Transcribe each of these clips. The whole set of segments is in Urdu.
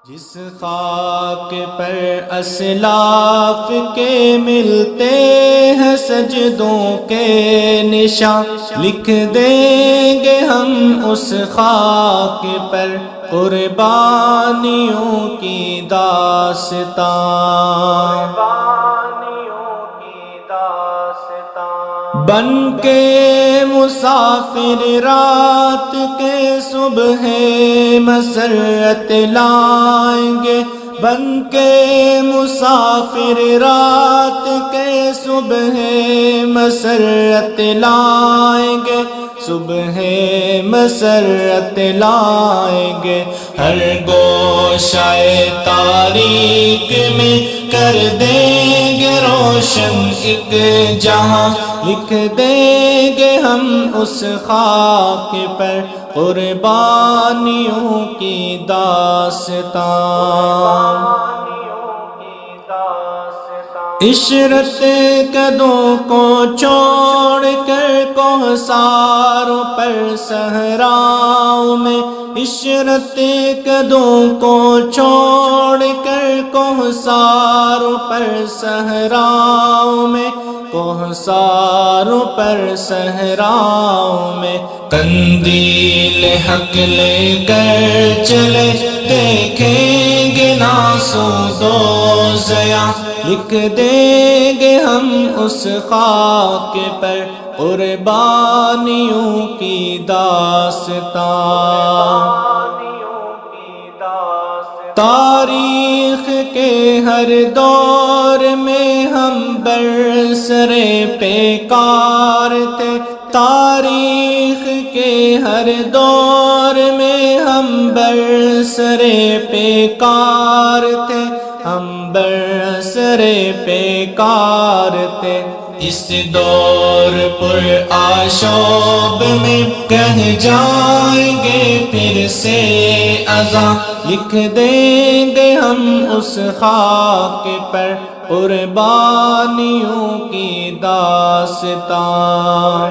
جس خاک پر اسلاف کے ملتے ہیں سجدوں کے نشان، لکھ دیں گے ہم اس خاک پر قربانیوں کی داستان۔ بن کے مسافر رات کے صبح مسرت لائیں گے، بن کے مسافر رات کے صبح مسرت لائیں گے، صبح مسرت لائیں گے۔ ہر گوشہ تاریک میں کر دیں گے روشن ایک جہاں، لکھ دیں گے ہم اس خاک پر قربانیوں کی داستان۔ عشرت قدوں کو چھوڑ کر کوثروں پر صحراؤں میں، عشرت قدوں کو چھوڑ کر کوثروں پر صحراؤں میں، کوثروں پر صحراؤں میں قندیل حق لے کر چلے، دیکھیں گے ناسود و ضیاء، لکھ دیں گے ہم اس خاک پر قربانیوں کی داستان۔ تاریخ کے ہر دور میں ہم برسر پیکار تھے، تاریخ کے ہر دور میں ہم برسر پیکار تھے، ہم برسر پیکار تھے۔ اس دور پر آشوب میں کہہ جائیں گے پھر سے اذاں، لکھ دیں گے ہم اس خاک پر قربانیوں کی داستان۔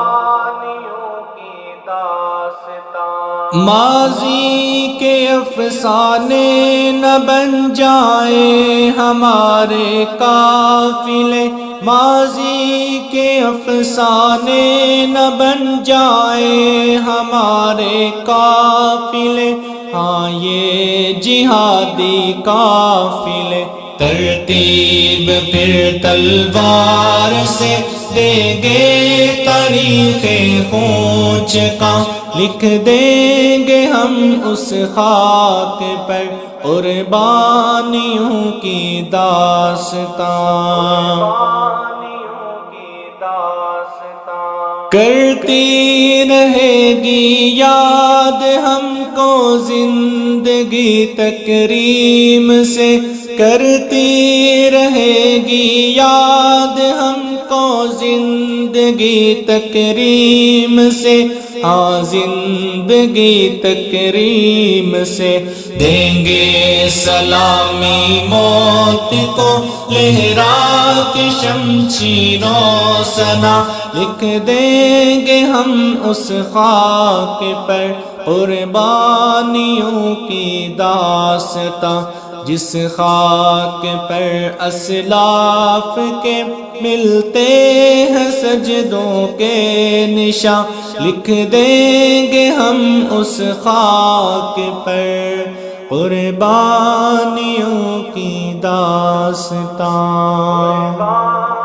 ماضی کے افسانے نہ بن جائیں ہمارے قافلے، ماضی کے افسانے نہ بن جائیں ہمارے قافلے، ہاں یہ جہادی قافلے۔ ترتیب پھر تلوار سے دیں گے تاریخ خونچ کا، لکھ دیں گے ہم اس خاک پر قربانیوں کی داستان۔ کرتی رہے گی یاد ہم کو زندگی تکریم سے، کرتی رہے گی یاد ہم کو زندگی تکریم سے، ہاں زندگی تکریم سے۔ دیں گے سلامی موت کو لہرا کے شمشیر و سنا، لکھ دیں گے ہم اس خاک پر قربانیوں کی داستان۔ جس خاک پر اسلاف کے ملتے ہیں سجدوں کے نشان، لکھ دیں گے ہم اس خاک پر قربانیوں کی داستان۔